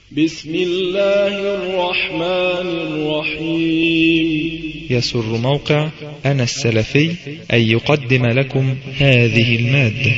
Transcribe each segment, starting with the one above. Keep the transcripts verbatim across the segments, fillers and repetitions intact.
بسم الله الرحمن الرحيم. يسر موقع أنا السلفي أن يقدم لكم هذه المادة.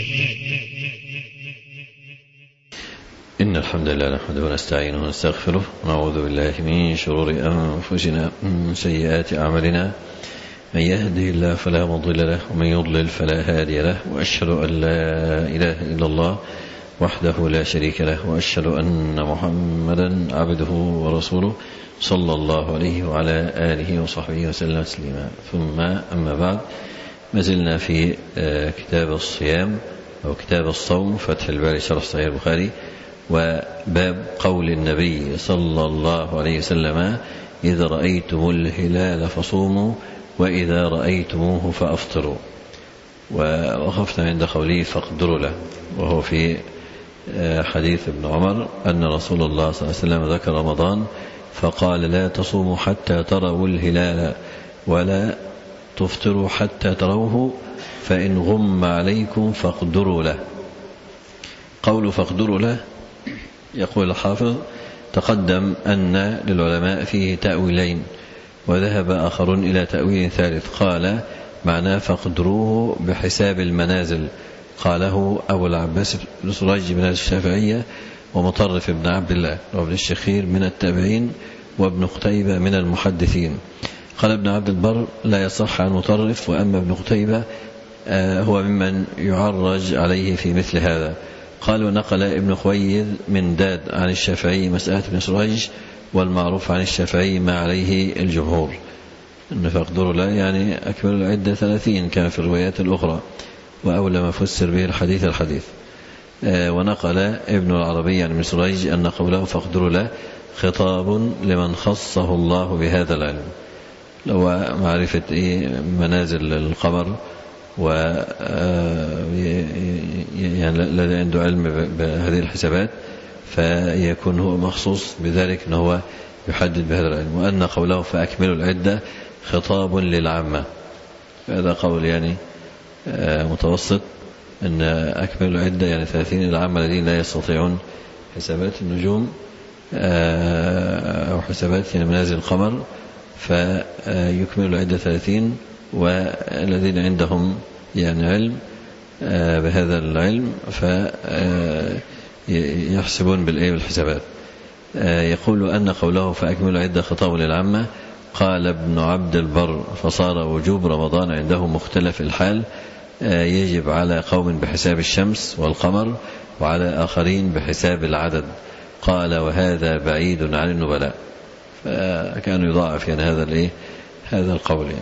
إن الحمد لله نحمده ونستعينه ونستغفره ونعوذ بالله من شرور أنفسنا ومن سيئات أعمالنا، من يهده الله فلا مضل له ومن يضلل فلا هادي له، وأشهد أن لا إله إلا الله وحده لا شريك له، وأشهد أن محمدا عبده ورسوله صلى الله عليه وعلى آله وصحبه وسلم تسليما. ثم أما بعد، ما زلنا في كتاب الصيام أو كتاب الصوم، فتح الباري شرح صحيح البخاري، وباب قول النبي صلى الله عليه وسلم: إذا رأيتم الهلال فصوموا وإذا رأيتموه فأفطروا. ووقفنا عند قوله فاقدروا له، وهو في حديث ابن عمر أن رسول الله صلى الله عليه وسلم ذكر رمضان فقال: لا تصوموا حتى تروا الهلال ولا تفطروا حتى تروه، فإن غم عليكم فاقدروا له. قول فاقدروا له، يقول الحافظ: تقدم أن للعلماء فيه تأويلين، وذهب آخرون إلى تأويل ثالث. قال معناه فاقدروه بحساب المنازل، قاله أبو العباس بن سريج من الشافعية، ومطرف بن عبد الله وابن الشخير من التابعين، وابن قتيبة من المحدثين. قال ابن عبد البر: لا يصح عن مطرف، وأما ابن قتيبة هو ممن يعرج عليه في مثل هذا. قال: ونقل ابن خويذ من داد عن الشافعي مسألة ابن سريج، والمعروف عن الشافعي ما عليه الجمهور، أن فاقدروا له يعني أكمل العدة ثلاثين كان في الروايات الأخرى، وأولى ما فسر به الحديث الحديث. ونقل ابن العربي عن ابن سريج أن قوله فاقدروا له خطاب لمن خصه الله بهذا العلم، لو معرفة منازل القمر، و يعني الذي عنده علم بهذه الحسابات فيكون هو مخصوص بذلك أنه هو يحدد بهذا العلم. وأن قوله فأكملوا العدة خطاب للعامة، هذا قول يعني متوسط، أن أكملوا العدة يعني ثلاثين العامة الذين لا يستطيعون حسابات النجوم أو حسابات يعني منازل القمر، فيكملوا العدة ثلاثين، والذين عندهم يعني علم بهذا العلم فيحسبون بالإيه بالحسابات. يقول أن قوله فأكملوا العدة خطاب للعامة. قال ابن عبد البر: فصار وجوب رمضان عنده مختلف الحال، يجب على قوم بحساب الشمس والقمر، وعلى آخرين بحساب العدد. قال: وهذا بعيد عن النبلاء. فكان يضاعف يعني هذا الايه هذا القول يعني.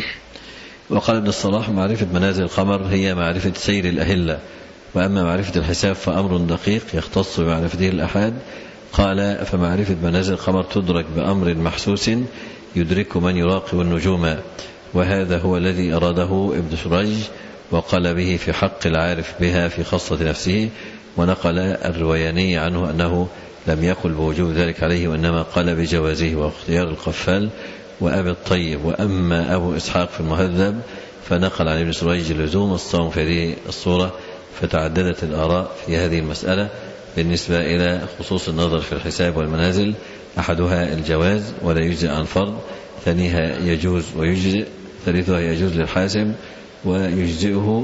وقال ابن الصلاح: معرفة منازل القمر هي معرفة سير الأهلة، وأما معرفة الحساب فأمر دقيق يختص بمعرفته الأحاد. قال: فمعرفة منازل القمر تدرك بأمر محسوس يدرك من يراقب النجوم، وهذا هو الذي أراده ابن سريج، وقال به في حق العارف بها في خاصة نفسه. ونقل الروياني عنه أنه لم يقل بوجوب ذلك عليه، وإنما قال بجوازه واختيار القفال وأبي الطيب. وأما أبو إسحاق في المهذب فنقل عن ابن سريج لزوم الصوم في هذه الصورة، فتعددت الآراء في هذه المسألة بالنسبة إلى خصوص النظر في الحساب والمنازل. أحدها الجواز ولا يجزئ عن فرض، ثانيها يجوز ويجزئ، ثالثها يجوز للحاسب ويجزئه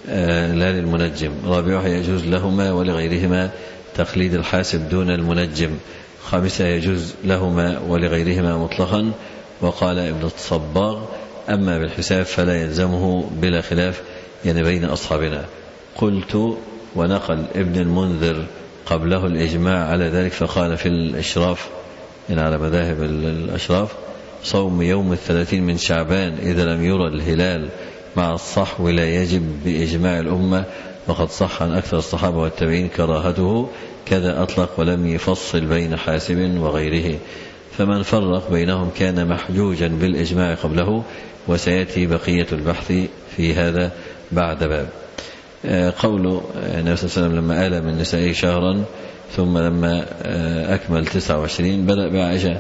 لا للمنجم، رابعها يجوز لهما ولغيرهما تقليد الحاسب دون المنجم، خامسها يجوز لهما ولغيرهما مطلقا. وقال ابن الصباغ: أما بالحساب فلا يلزمه بلا خلاف يعني بين أصحابنا. قلت: ونقل ابن المنذر قبله الإجماع على ذلك، فقال في الإشراف يعني على مذاهب الأشراف: صوم يوم الثلاثين من شعبان إذا لم يرى الهلال مع الصحو لا يجب بإجماع الأمة، وقد صح عن أكثر الصحابة والتابعين كراهته، كذا أطلق ولم يفصل بين حاسب وغيره، فمن فرق بينهم كان محجوجا بالإجماع قبله. وسيأتي بقية البحث في هذا بعد باب. قول النبي صلى الله عليه وسلم لما آل من نسائه شهرا، ثم لما أكمل تسعة وعشرين بدأ بعائشة،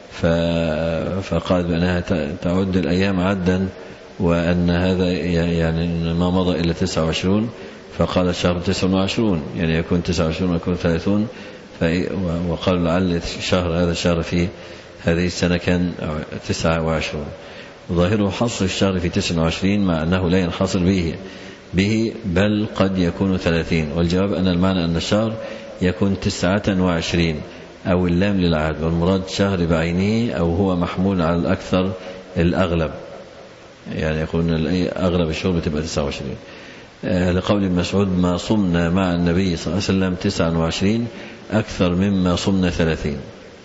فقال بأنها تعد الأيام عدا، وأن هذا يعني ما مضى إلا تسعة وعشرون، فقال الشهر تسعة وعشرون يعني يكون تسعة وعشرون ويكون ثلاثون، وقالوا لعل شهر هذا الشهر في هذه السنة كان تسعة وعشرون، وظاهره حصر الشهر في تسعة وعشرين مع أنه لا ينحصر به به بل قد يكون ثلاثين. والجواب أن المعنى أن الشهر يكون تسعة وعشرين أو اللام للعهد، والمراد شهر بعينه أو هو محمول على الأكثر الأغلب، يعني يقولون أغلب الشهور بتبقى تسعة وعشرين. لقول مسعود ما صمنا مع النبي صلى الله عليه وسلم تسعة وعشرين أكثر مما صمنا ثلاثين،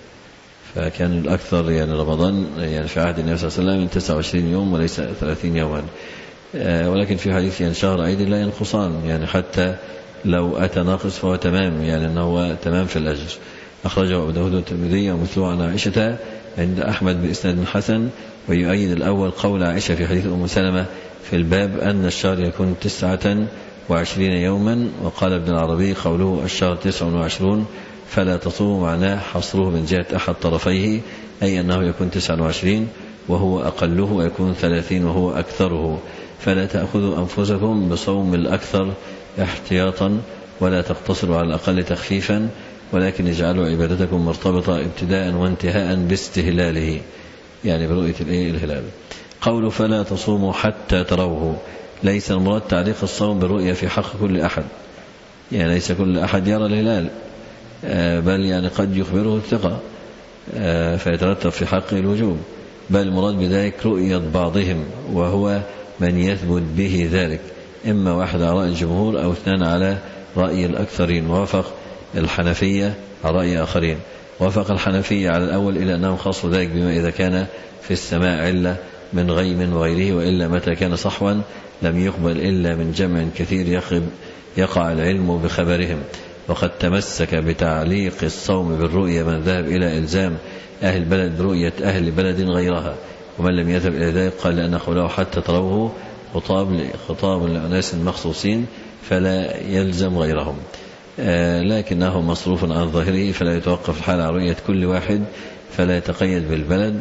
فكان الأكثر يعني رمضان يعني في عهد النبي صلى الله عليه وسلم من تسعة وعشرين يوم وليس ثلاثين يوما. ولكن في حديث يعني شهر عيد لا ينقصان، يعني حتى لو أتى ناقص فهو تمام، يعني أنه هو تمام في الأجر. أخرجه أبو داود والترمذي ومثله عن عائشة عند أحمد بإسناد حسن. ويؤيد الأول قول عائشة في حديث أم سلمة في الباب أن الشهر يكون تسعة وعشرين يوما. وقال ابن العربي قوله الشهر تسع وعشرون فلا تصوم معناه حصره من جهة أحد طرفيه، أي أنه يكون تسع وعشرين وهو أقله ويكون ثلاثين وهو أكثره. فلا تأخذوا أنفسكم بصوم الأكثر احتياطا ولا تقتصروا على الأقل تخفيفا، ولكن اجعلوا عبادتكم مرتبطة ابتداء وانتهاء باستهلاله، يعني برؤية الهلال. قول فلا تصوموا حتى تروه ليس المراد تعليق الصوم بالرؤية في حق كل أحد، يعني ليس كل أحد يرى الهلال، بل يعني قد يخبره الثقة فيترتب في حقه الوجوب، بل المراد بذلك رؤية بعضهم وهو من يثبت به ذلك، إما واحد على رأي الجمهور أو اثنان على رأي الأكثرين. ووافق الحنفية على رأي آخرين، وافق الحنفية على الأول إلى أنهم خاصوا ذلك بما إذا كان في السماء علة من غيم وغيره، وإلا متى كان صحوا لم يقبل إلا من جمع كثير يقع العلم بخبرهم. وقد تمسك بتعليق الصوم بالرؤية من ذهب إلى إلزام أهل بلد برؤية أهل بلد غيرها، ومن لم يذهب إلى ذلك قال لأن قوله حتى تروه خطاب خطاب لأناس مخصوصين فلا يلزم غيرهم، آه لكنه مصروف عن ظاهره فلا يتوقف الحال على رؤية كل واحد فلا يتقيد بالبلد.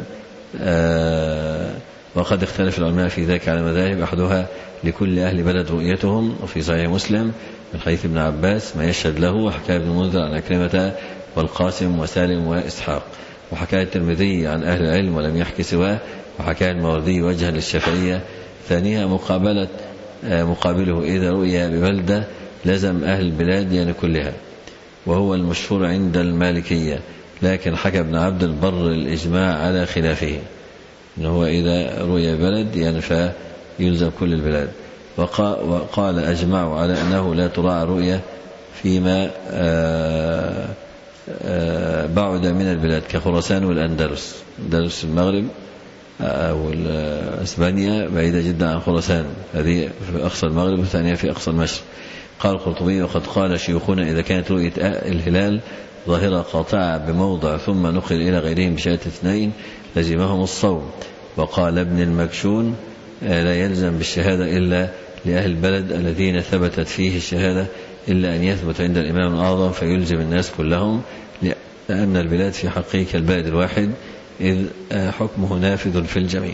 آه وقد اختلف العلماء في ذلك على مذاهب، أحدها لكل أهل بلد رؤيتهم، وفي صحيح مسلم من حديث ابن عباس ما يشهد له، وحكى ابن المنذر عن أكرمة والقاسم وسالم وإسحاق، وحكى الترمذي عن أهل العلم ولم يحكي سواه، وحكى الماوردي وجها للشافعية. ثانيها مقابلة آه مقابله إذا رؤيا ببلدة لزم أهل البلاد يعني كلها، وهو المشهور عند المالكية، لكن حكى ابن عبد البر الإجماع على خلافه، إنه هو إذا رؤيا بلد يعني فيلزم كل البلاد. وقال أجمعوا على أنه لا تراعى رؤية فيما آآ آآ بعد من البلاد كخراسان والأندلس، أندلس المغرب أو إسبانيا بعيدة جدا عن خراسان، هذه في أقصى المغرب والثانية في أقصى المشرق. قال القرطبي وقد قال شيوخنا إذا كانت رؤية الهلال ظاهرة قاطعة بموضع ثم نقل إلى غيرهم بشهادة اثنين لزمهم الصوم. وقال ابن المكشون لا يلزم بالشهادة إلا لأهل البلد الذين ثبتت فيه الشهادة إلا أن يثبت عند الإمام الأعظم فيلزم الناس كلهم، لأن البلاد في حقه كالبلد الواحد إذ حكمه نافذ في الجميع.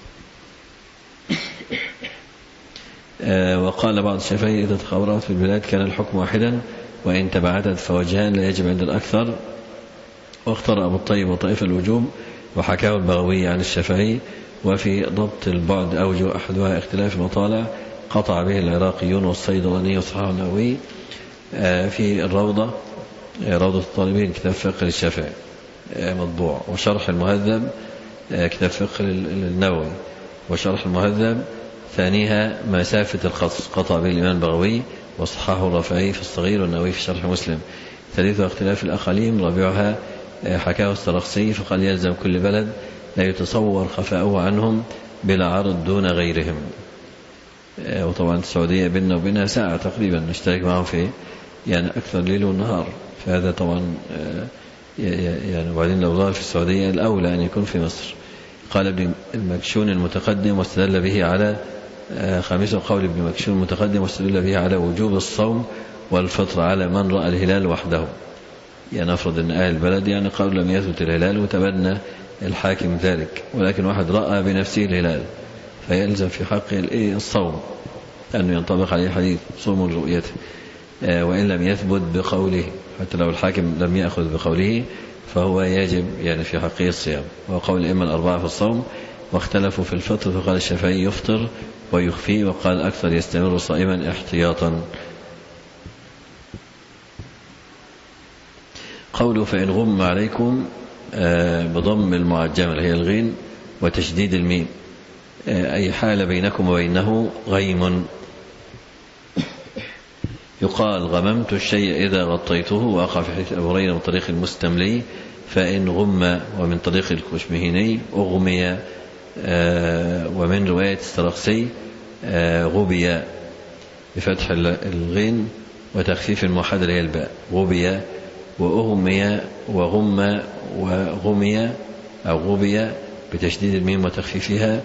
وقال بعض الشافعية إذا تخابرت في البلاد كان الحكم واحدا، وإن تباعدت فوجهان لا يجب عند الأكثر. واختار أبو الطيب وطائفة الوجوب، وحكاه البغوي عن الشافعي. وفي ضبط البعد أوجه أحدها اختلاف المطالع قطع به العراقيون والصيدلاني وصححه النووي في الروضة روضة الطالبين كتاب فقه للشافعي مطبوع، وشرح المهذب كتاب فقه للنووي، وشرح المهذب ثانيها مسافة القصر قطع به الإمام البغوي وصححه الرافعي في الصغير والنووي في شرح مسلم. ثالثها اختلاف الأقاليم، رابعها حكاه السرخسي فقال يلزم كل بلد لا يتصور خفاؤه عنهم بلا عرض دون غيرهم. وطبعا السعودية بيننا وبينها ساعة تقريبا نشترك معهم في يعني أكثر ليل ونهار، فهذا طبعا يعني وبعدين لو ظهر في السعودية الأولى أن يكون في مصر. قال ابن المكشون المتقدم واستدل به على خامسه قول ابن مكشون المتقدم واستدل به على وجوب الصوم والفطر على من رأى الهلال وحده، يعني نفرض أن أهل البلد يعني قالوا لم يثبت الهلال وتبنى الحاكم ذلك، ولكن واحد رأى بنفسه الهلال فيلزم في حقه الصوم أنه ينطبق عليه حديث صوم رؤيته وإن لم يثبت بقوله. حتى لو الحاكم لم يأخذ بقوله فهو يجب يعني في حقه الصيام. وقول الأئمة الأربعة في الصوم، واختلفوا في الفطر، فقال الشافعي يفطر ويخفي، وقال أكثر يستمر صائما احتياطا. قوله فإن غم عليكم بضم المعجمة اللي هي الغين وتشديد الميم، أي حال بينكم وبينه غيم. يقال غممت الشيء إذا غطيته، وأقع في حديث أبو هريرة من طريق المستملي فإن غم، ومن طريق الكشمهيني أغمي، ومن رواية السرخسي غبي بفتح الغين وتخفيف الموحدة اللي هي الباء، غبي وأغمي وغم وغمي أو غبي بتشديد الميم وتخفيفها،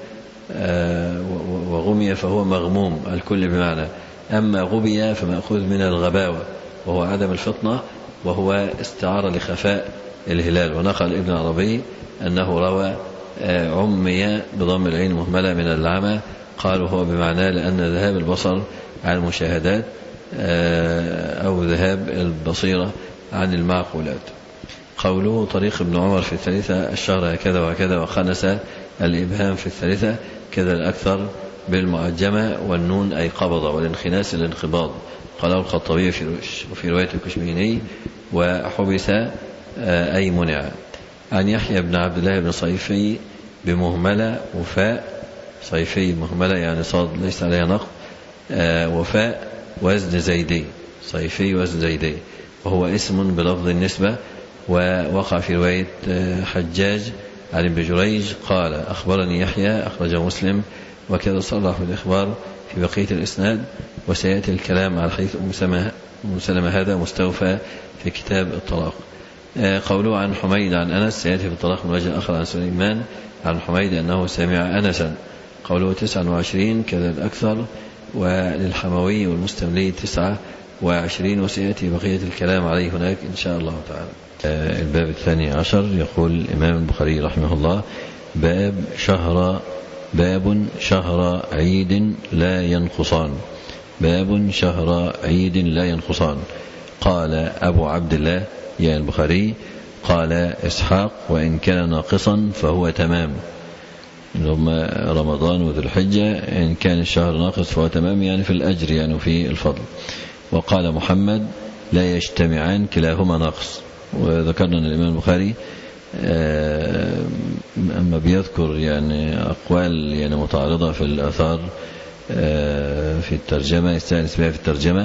وغمي فهو مغموم الكل بمعنى. أما غبي فمأخوذ من الغباوة وهو عدم الفطنة، وهو استعارة لخفاء الهلال. ونقل ابن عربي أنه روى عمي بضم العين مهملة من العمى، قالوا هو بمعنى لأن ذهاب البصر عن المشاهدات أو ذهاب البصيرة عن المعقولات. قوله طريق ابن عمر في الثالثة الشهر هكذا وهكذا، وخنس الإبهام في الثالثة كذا الأكثر بالمعجمة والنون أي قبض، والانخناس الانقباض. قاله الخطابي في رواية الكشميني وحبس أي منع. عن يحيى بن عبد الله بن صيفي بمهملة وفاء، صيفي مهملة يعني صاد ليس عليها نقط، وفاء وزن زيدي، صيفي وزن زيدي، وهو اسم بلفظ النسبة. ووقع في رواية حجاج عن ابن جريج قال أخبرني يحيى، أخرجه مسلم، وكذا صرح بالإخبار في بقية الإسناد. وسيأتي الكلام على حديث أم سلمة هذا مستوفى في كتاب الطلاق. قوله عن حميد عن أنس سيأتي في الطلاق من وجه آخر عن سليمان عن حميد أنه سمع أنسا. قوله تسعة وعشرين كذا الأكثر، وللحموي والمستملي تسعة وعشرين، وسيأتي بقية الكلام عليه هناك إن شاء الله تعالى. الباب الثاني عشر يقول الإمام البخاري رحمه الله باب شهر باب شهر عيد لا ينقصان باب شهر عيد لا ينقصان. قال أبو عبد الله يا البخاري قال إسحاق وإن كان ناقصا فهو تمام، رمضان وذو الحجة إن كان الشهر ناقص فهو تمام، يعني في الأجر يعني في الفضل. وقال محمد لا يجتمعان كلاهما ناقص. وذكرنا أن الإمام البخاري أما بيذكر يعني أقوال يعني متعارضة في الآثار في الترجمة يستأنس بها في الترجمة،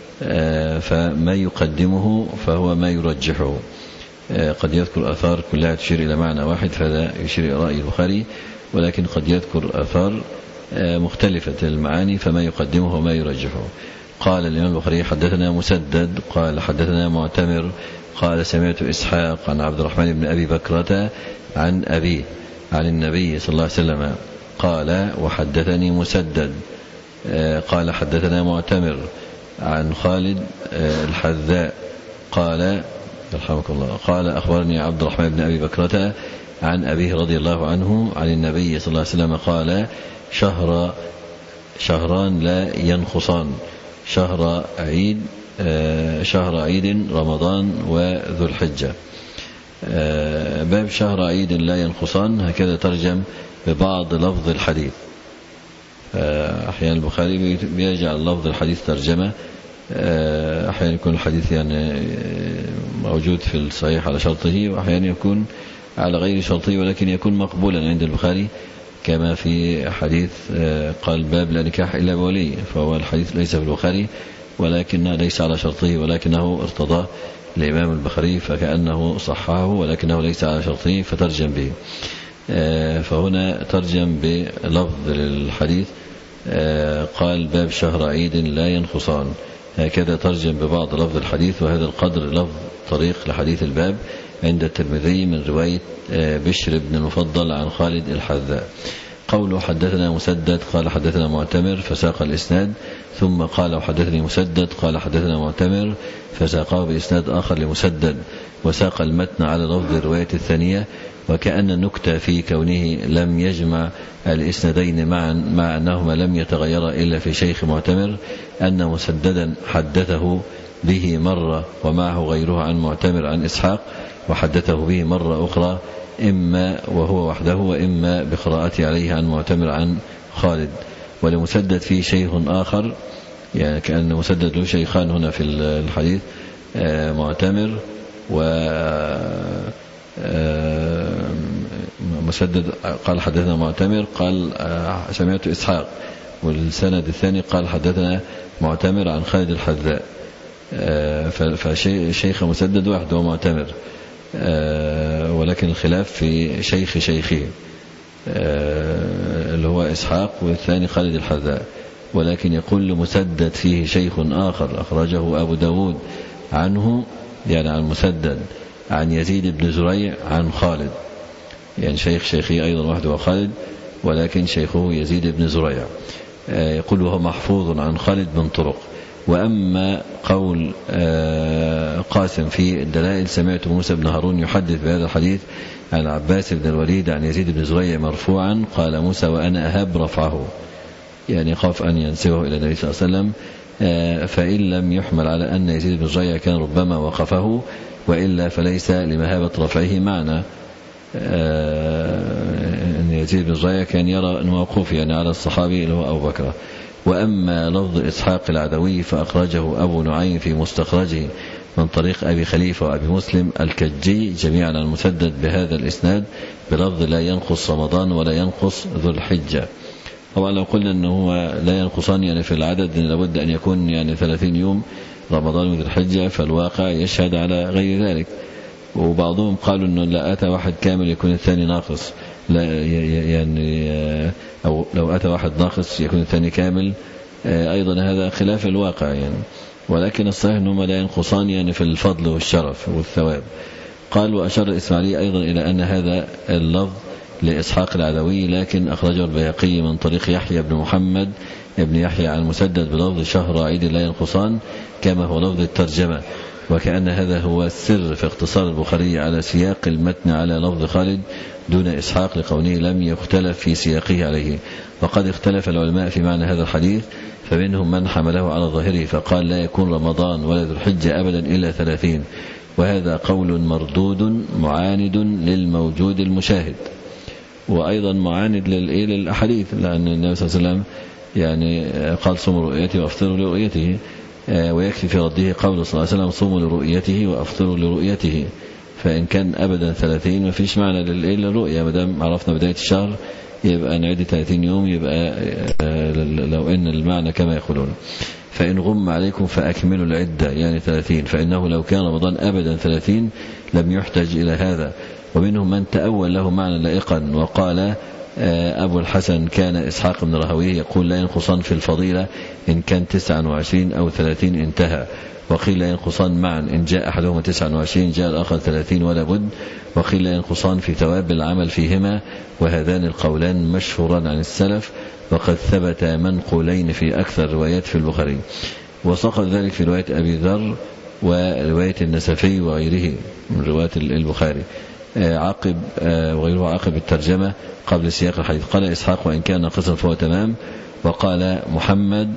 فما يقدمه فهو ما يرجحه. قد يذكر آثار كلها تشير إلى معنى واحد، فهذا يشير إلى رأي البخاري، ولكن قد يذكر آثار مختلفة المعاني فما يقدمه وما يرجحه. قال الإمام البخاري حدثنا مسدد قال حدثنا معتمر قال سمعت إسحاق عن عبد الرحمن بن أبي بكرة عن أبيه عن النبي صلى الله عليه وسلم قال وحدثني مسدد قال حدثنا معتمر عن خالد الحذاء قال رحمك الله قال أخبرني عبد الرحمن بن أبي بكرة عن أبيه رضي الله عنه عن النبي صلى الله عليه وسلم قال شهر شهران لا ينقصان، شهر عيد شهر عيد رمضان وذو الحجة. باب شهر عيد لا ينقصان هكذا ترجم ببعض لفظ الحديث. أحيانا البخاري بيجعل لفظ الحديث ترجمة، أحيانا يكون الحديث يعني موجود في الصحيح على شرطه، وأحيانا يكون على غير شرطه ولكن يكون مقبولا عند البخاري، كما في حديث قال باب لا نكاح إلا بولي، فهو الحديث ليس في البخاري ولكنه ليس على شرطه ولكنه ارتضاه الإمام البخاري فكأنه صححه ولكنه ليس على شرطه فترجم به. فهنا ترجم بلفظ الحديث قال باب شهر عيد لا ينقصان، هكذا ترجم ببعض لفظ الحديث، وهذا القدر لفظ طريق لحديث الباب عند الترمذي من رواية بشر بن المفضل عن خالد الحذاء. قوله حدثنا مسدد قال حدثنا معتمر فساق الإسناد، ثم قال وحدثني مسدد قال حدثنا معتمر فساقه بإسناد آخر لمسدد، وساق المتن على لفظ الرواية الثانية، وكأن النكتة في كونه لم يجمع الإسنادين معا مع أنهما لم يتغيرا إلا في شيخ معتمر أن مسددا حدثه به مرة ومعه غيره عن معتمر عن إسحاق وحدثه به مرة أخرى إما وهو وحده وإما بقراءته عليه عن معتمر عن خالد. ولمسدد فيه شيخ آخر، يعني كأن مسدد له شيخان هنا في الحديث، معتمر و مسدد قال حدثنا معتمر قال سمعت إسحاق، والسند الثاني قال حدثنا معتمر عن خالد الحذاء. فشيخ مسدد واحد هو معتمر، ولكن الخلاف في شيخ شيخه اللي هو إسحاق، والثاني خالد الحذاء. ولكن يقول مسدد فيه شيخ آخر أخرجه أبو داود عنه، يعني عن مسدد عن يزيد بن زريع عن خالد، يعني شيخ شيخي أيضا وحده وخالد، ولكن شيخه يزيد بن زريع. يقول وهو محفوظ عن خالد من طرق. وأما قول قاسم في الدلائل سمعت موسى بن هارون يحدث بهذا الحديث عن عباس بن الوليد عن يزيد بن زريع مرفوعا، قال موسى وأنا أهب رفعه، يعني خاف أن ينسبه إلى النبي صلى الله عليه وسلم، فإن لم يحمل على أن يزيد بن زريع كان ربما وقفه، وإلا فليس لمهابة رفعه معنى، أن يزيد بن زريع كان يرى الموقوف يعني على الصحابي اللي هو أبو بكر. وأما لفظ إسحاق العدوي فأخرجه أبو نعيم في مستخرجه من طريق أبي خليفة وأبي مسلم الكجي جميعا عن مسدد بهذا الإسناد بلفظ لا ينقص رمضان ولا ينقص ذو الحجة. طبعا لو قلنا أنه لا ينقصان يعني في العدد لابد أن يكون يعني ثلاثين يوم رمضان وذو الحجة، فالواقع يشهد على غير ذلك. وبعضهم قالوا أنه لا أتى واحد كامل يكون الثاني ناقص، لا يعني أو لو أتى واحد ناقص يكون الثاني كامل، أيضا هذا خلاف الواقع يعني. ولكن الصحيح أنهما لا ينقصان يعني في الفضل والشرف والثواب. قال وأشار الإسماعيلي أيضا إلى أن هذا اللفظ لإسحاق العدوي، لكن أخرجه البيهقي من طريق يحيى بن محمد ابن يحيى عن مسدد بلفظ شهر عيد لا ينقصان كما هو لفظ الترجمة، وكأن هذا هو السر في اقتصار البخاري على سياق المتن على لفظ خالد دون إسحاق لقوله لم يختلف في سياقه عليه. وقد اختلف العلماء في معنى هذا الحديث، فمنهم من حمله على ظاهره فقال لا يكون رمضان ولا ذو الحجة أبدا إلا ثلاثين، وهذا قول مردود معاند للموجود المشاهد، وأيضا معاند للأحاديث، لأن النبي صلى الله عليه وسلم يعني قال صوموا رؤيته وافطروا لرؤيته، ويكفي في رده قوله صلى الله عليه وسلم صوموا لرؤيته وافطروا لرؤيته. فإن كان أبدا ثلاثين ما فيش معنى للرؤية، ما دام عرفنا بداية الشهر يبقى نعد ثلاثين يوم، يبقى لو إن المعنى كما يقولون. فإن غم عليكم فأكملوا العدة يعني ثلاثين، فإنه لو كان رمضان أبدا ثلاثين لم يحتج إلى هذا. ومنهم من تأول له معنى لائقا وقال أبو الحسن كان إسحاق بن راهويه يقول لا ينقصان في الفضيلة إن كان تسعة وعشرين أو ثلاثين انتهى، وقيل لا ينقصان معا إن جاء أحدهما تسعة وعشرين جاء الآخر ثلاثين ولا بد، وقيل لا ينقصان في ثواب العمل فيهما، وهذان القولان مشهوران عن السلف، وقد ثبت منقولين في أكثر روايات في البخاري، وسقط ذلك في رواية أبي ذر ورواية النسفي وغيره من رواية البخاري عقب وغيره عقب الترجمة قبل سياق الحديث. قال إسحاق وإن كان ناقصا فهو تمام. وقال محمد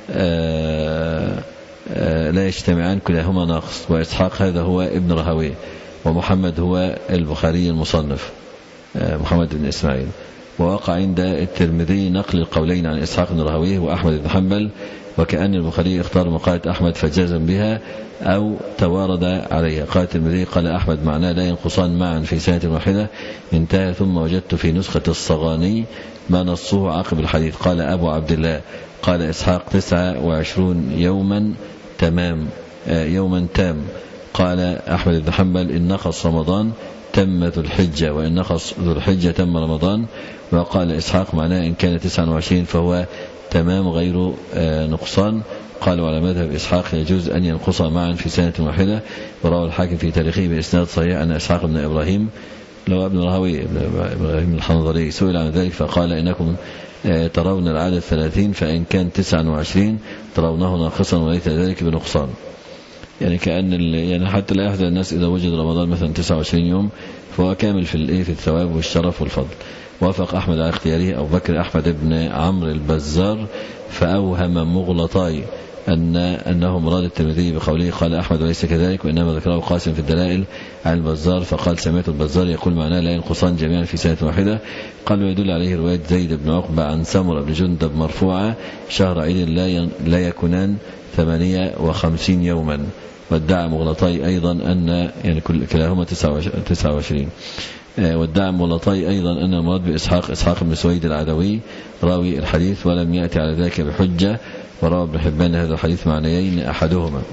لا يجتمعان كلاهما ناقص، وإسحاق هذا هو ابن راهويه، ومحمد هو البخاري المصنف محمد بن إسماعيل. ووقع عند الترمذي نقل القولين عن إسحاق بن راهويه وأحمد بن حنبل، وكأن البخاري اختار مقالة أحمد فجازم بها أو توارد عليها. قال الترمذي قال أحمد معناه لا ينقصان معا في سنة واحدة انتهى. ثم وجدت في نسخة الصغاني ما نصه عقب الحديث. قال أبو عبد الله قال إسحاق تسعة وعشرون يوما تمام يوما تام. قال أحمد بن حنبل إن نقص رمضان تم ذو الحجة، وإن نقص ذو الحجة تم رمضان. وقال إسحاق معناه إن كان تسعة وعشرين فهو تمام غير نقصان. قالوا على مذهب إسحاق يجوز أن ينقص معا في سنة واحدة. وروى الحاكم في تاريخه بإسناد صحيح أن إسحاق بن إبراهيم لو ابن راهويه إبراهيم الحنظلي سئل عن ذلك فقال إنكم ترون العدد ثلاثين، فإن كان تسعة وعشرين ترونه ناقصا وليس ذلك بنقصان. يعني كأن يعني حتى لا يحزن الناس إذا وجد رمضان مثلا تسعة وعشرين يوم فهو كامل في الإيه في الثواب والشرف والفضل. وافق أحمد على اختياره أبو بكر أحمد بن عمرو البزار فأوهم مغلطاي أن أنه مراد الترمذي بقوله قال أحمد وليس كذلك، وإنما ذكره قاسم في الدلائل عن البزار فقال سمعت البزار يقول معناه لا ينقصان جميعا في سنة واحدة. قال ويدل عليه رواية زيد بن عقبة عن سمرة بن جندب مرفوعة شهر عيد لا لا يكونان ثمانية وخمسين يوما. وادعى مغلطي أيضا أن يعني كل كلاهما تسعة وعشرين. وادعى مغلطي أيضا أن المراد بإسحاق إسحاق بن سويد العدوي راوي الحديث ولم يأتي على ذلك بحجة. وروى ابن حبان هذا الحديث معنيين أحدهما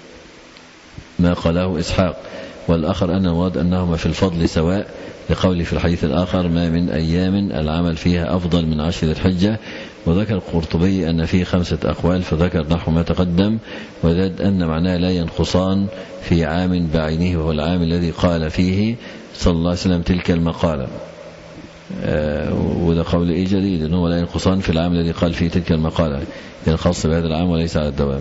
ما قاله إسحاق والآخر أن المراد أنهما في الفضل سواء لقوله في الحديث الآخر ما من أيام العمل فيها أفضل من عشر ذي الحجة. وذكر القرطبي أن فيه خمسة أقوال فذكر نحو ما تقدم وزاد أن معناه لا ينقصان في عام بعينه وهو العام الذي قال فيه صلى الله عليه وسلم تلك المقالة. آه وده قول إيه جديد أنه لا ينقصان في العام الذي قال فيه تلك المقالة يعني خاص بهذا العام وليس على الدوام.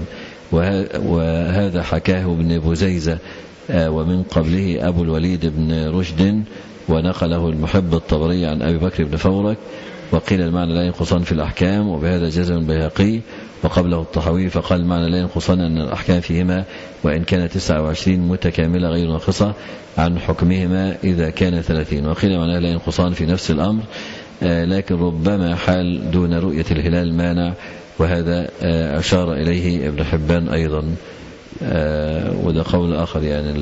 وهذا حكاه ابن بزيزة آه ومن قبله أبو الوليد بن رشد ونقله المحب الطبري عن أبي بكر بن فورك. وقيل المعنى لا ينقصان في الأحكام وبهذا جزم البيهقي وقبله الطحاوي فقال المعنى لا ينقصان أن الأحكام فيهما وإن كان تسعة وعشرين متكاملة غير ناقصة عن حكمهما إذا كان ثلاثين. وقيل معنى لا ينقصان في نفس الأمر آه لكن ربما حال دون رؤية الهلال مانع وهذا آه أشار إليه ابن حبان أيضا. آه وده قول آخر يعني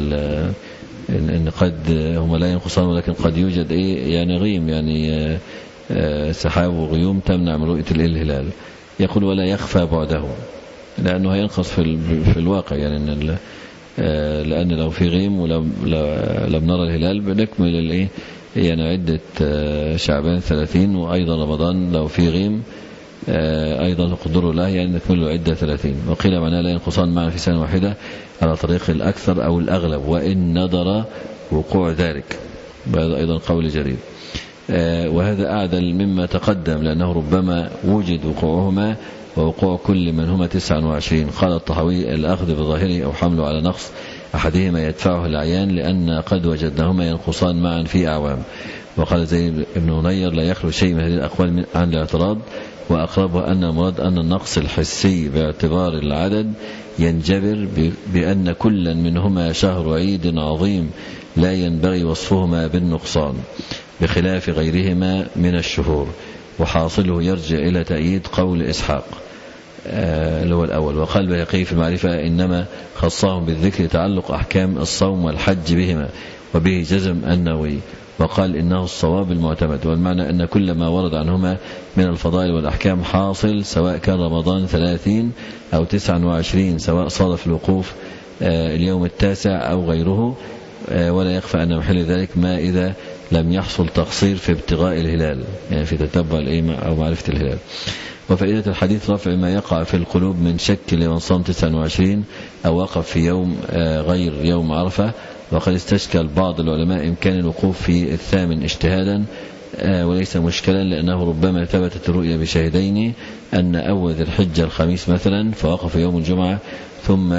إن قد هما لا ينقصان ولكن قد يوجد إيه يعني غيم يعني آه سحاب وغيوم تمنع من رؤية الهلال. يقول ولا يخفى بعده لأنه هينقص في في الواقع يعني لأن لو في غيم ولم لم نرى الهلال بنكمل الايه يعني عدة شعبان ثلاثين وأيضا رمضان لو في غيم أيضا قدر الله يعني نكمل عدة ثلاثين. وقيل معناه لا ينقصان معا في سنة واحدة على طريق الأكثر أو الأغلب وإن ندر وقوع ذلك هذا أيضا قول جرير. وهذا أعدل مما تقدم لأنه ربما وجد وقوعهما ووقوع كل من هما تسعة وعشرين. قال الطحاوي الأخذ بظاهره أو حمله على نقص أحدهما يدفعه العيان لأن قد وجدناهما ينقصان معا في أعوام. وقال زيد بن نير لا يخلو شيء من هذه الأقوال عن الاعتراض وأقربها أن المراد أن النقص الحسي باعتبار العدد ينجبر بأن كلا منهما شهر عيد عظيم لا ينبغي وصفهما بالنقصان بخلاف غيرهما من الشهور. وحاصله يرجع إلى تأييد قول إسحاق اللي هو الأول. وقال البيهقي في المعرفة إنما خصهم بالذكر تعلق أحكام الصوم والحج بهما وبه جزم النووي. وقال إنه الصواب المعتمد والمعنى أن كل ما ورد عنهما من الفضائل والأحكام حاصل سواء كان رمضان ثلاثين أو تسعة وعشرين سواء صادف الوقوف اليوم التاسع أو غيره. ولا يخفى أن محل ذلك ما إذا لم يحصل تقصير في ابتغاء الهلال يعني في تتبع أو معرفة الهلال. وفائدة الحديث رفع ما يقع في القلوب من شك لمن صام تسعة وعشرين أو وقف في يوم غير يوم عرفة. وقد استشكل بعض العلماء إمكان الوقوف في الثامن اجتهادا وليس مشكلا لأنه ربما ثبتت الرؤيا بشاهدين أن أول ذي الحجة الخميس مثلا فوقف يوم الجمعة ثم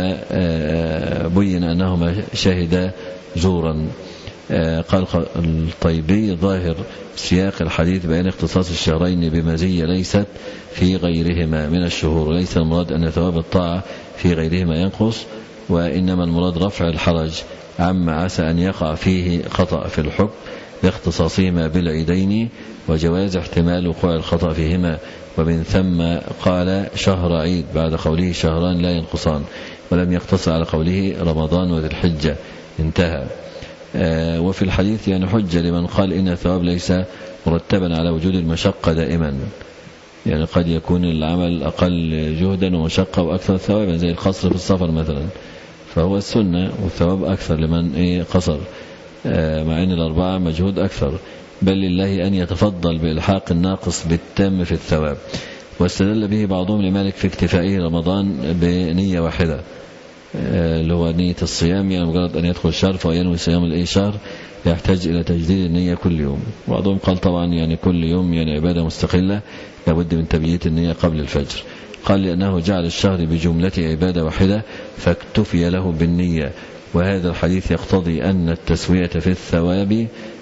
بين أنهما شهدا زورا. قال الطيبي ظاهر سياق الحديث بأن اختصاص الشهرين بمزية ليست في غيرهما من الشهور وليس المراد أن ثواب الطاعة في غيرهما ينقص وإنما المراد رفع الحرج عما عسى أن يقع فيه خطأ في الحكم لاختصاصهما بالعيدين وجواز احتمال وقوع الخطأ فيهما. ومن ثم قال شهر عيد بعد قوله شهران لا ينقصان ولم يقتصر على قوله رمضان وذي الحجة انتهى. آه وفي الحديث يعني حجة لمن قال إن الثواب ليس مرتبا على وجود المشقة دائما يعني قد يكون العمل أقل جهدا ومشقة وأكثر ثوابا زي القصر في السفر مثلا فهو السنة والثواب أكثر لمن إيه قصر آه مع أن الأربعة مجهود أكثر بل لله أن يتفضل بإلحاق الناقص بالتام في الثواب. واستدل به بعضهم لمالك في اكتفائه رمضان بنية واحدة اللي هو نية الصيام يعني مجرد أن يدخل الشهر فينوي صيام الأي شهر يحتاج إلى تجديد النية كل يوم. وبعضهم قال طبعا يعني كل يوم يعني عبادة مستقلة لابد من تبييت النية قبل الفجر. قال لأنه جعل الشهر بجملة عبادة واحدة فاكتفي له بالنية. وهذا الحديث يقتضي أن التسوية في الثواب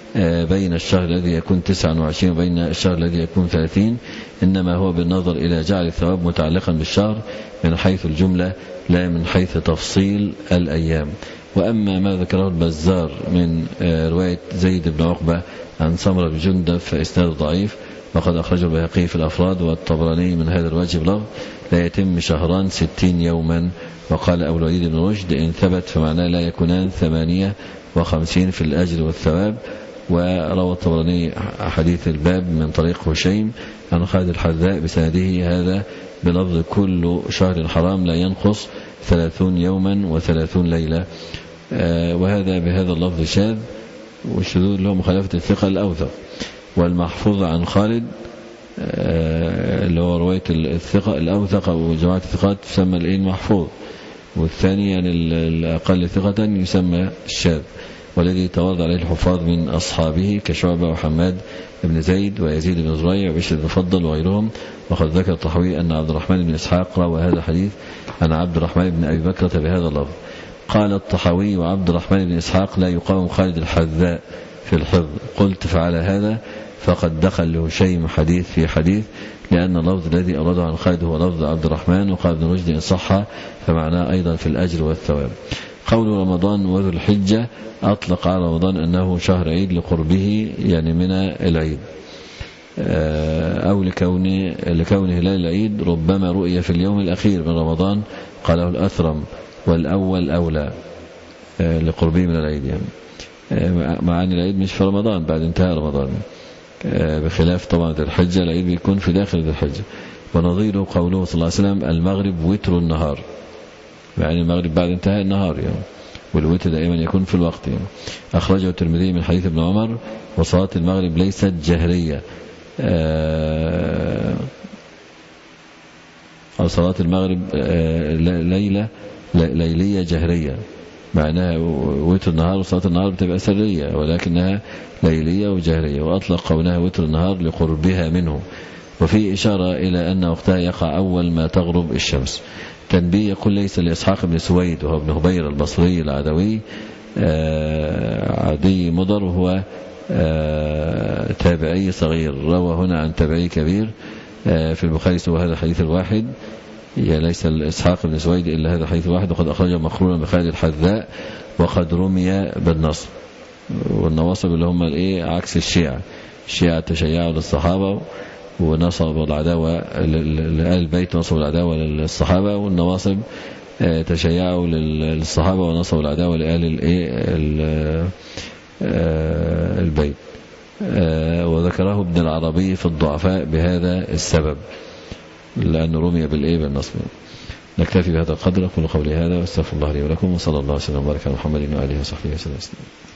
بين الشهر الذي يكون تسعة وعشرين وبين الشهر الذي يكون ثلاثين، إنما هو بالنظر إلى جعل الثواب متعلقا بالشهر من حيث الجملة لا من حيث تفصيل الأيام. وأما ما ذكره البزار من رواية زيد بن عقبة عن سمرة بن جندب فإسناده ضعيف، وقد أخرجه البيهقي في الأفراد والطبراني من هذا الوجه بلفظ لا يتم شهران ستين يوما. وقال أبو الوليد بن رشد إن ثبت فمعناه لا يكونان ثمانية وخمسين في الأجر والثواب. وروى الطبراني حديث الباب من طريق هشيم عن خالد الحذاء بسنده هذا بلفظ كل شهر حرام لا ينقص ثلاثون يوما وثلاثون ليلة. آه وهذا بهذا اللفظ شاذ، والشذوذ له مخالفة الثقة الأوثق. والمحفوظ عن خالد آه اللي هو رواية الثقة الأوثق وجماعة الثقات تسمى الإيه المحفوظ، والثاني يعني الأقل ثقة يسمى الشاذ، والذي تورد عليه الحفاظ من أصحابه كشعبة وحماد بن زيد ويزيد بن زريع وبشر بن فضل وغيرهم. وقد ذكر الطحاوي أن عبد الرحمن بن إسحاق روى هذا الحديث عن عبد الرحمن بن أبي بكرة بهذا اللفظ. قال الطحاوي وعبد الرحمن بن إسحاق لا يقاوم خالد الحذاء في الحفظ. قلت فعلى هذا فقد دخل لهشيم حديث في حديث، لأن اللفظ الذي أراده عن خالد هو لفظ عبد الرحمن. وقال ابن رشد إن صح فمعناه أيضا في الأجر والثواب. قول رمضان وذو الحجة أطلق على رمضان أنه شهر عيد لقربه يعني من العيد، أو لكونه, لكونه هلال العيد ربما رؤية في اليوم الأخير من رمضان قاله الأثرم، والأول أولى لقربه من العيد، يعني مع أن العيد مش في رمضان بعد انتهاء رمضان، بخلاف طبعا ذي الحجة العيد بيكون في داخل ذي الحجة. ونظيره قوله صلى الله عليه وسلم المغرب وتر النهار، يعني المغرب بعد انتهاء النهار يعني، والوتر دائما يكون في الوقت يعني. أخرجه الترمذي من حديث ابن عمر وصلاة المغرب ليست جهرية، أو صلاة المغرب ليلة ليلية جهرية، معناها وتر النهار وصلاة النهار بتبقى سرية ولكنها ليلية وجهرية. وأطلق قولها وتر النهار لقربها منه، وفي إشارة إلى أن وقتها يقع أول ما تغرب الشمس. تنبيه يقول ليس لإسحاق بن سويد وهو ابن هبير البصري العدوي عدي مضر، وهو تابعي صغير روى هنا عن تابعي كبير في البخاري سوى هذا الحديث الواحد، يعني ليس إسحاق بن سويد إلا هذا الحديث الواحد. وقد أخرجه مقرونا بخالد الحذاء وقد رمي بالنصب، والنواصب اللي هم الايه عكس الشيعة، الشيعة تشيعوا للصحابة ونصبوا العداوة لآل البيت ونصبوا العداوة للصحابة، والنواصب تشيعوا للصحابة ونصبوا العداوة لآل البيت. وذكره ابن العربي في الضعفاء بهذا السبب، لأنه رمي بالإيه بالنصب. نكتفي بهذا القدر. أقول قولي هذا واستغفر الله لي ولكم، وصلى الله وسلم وبارك على محمد وآله وصحبه وسلم.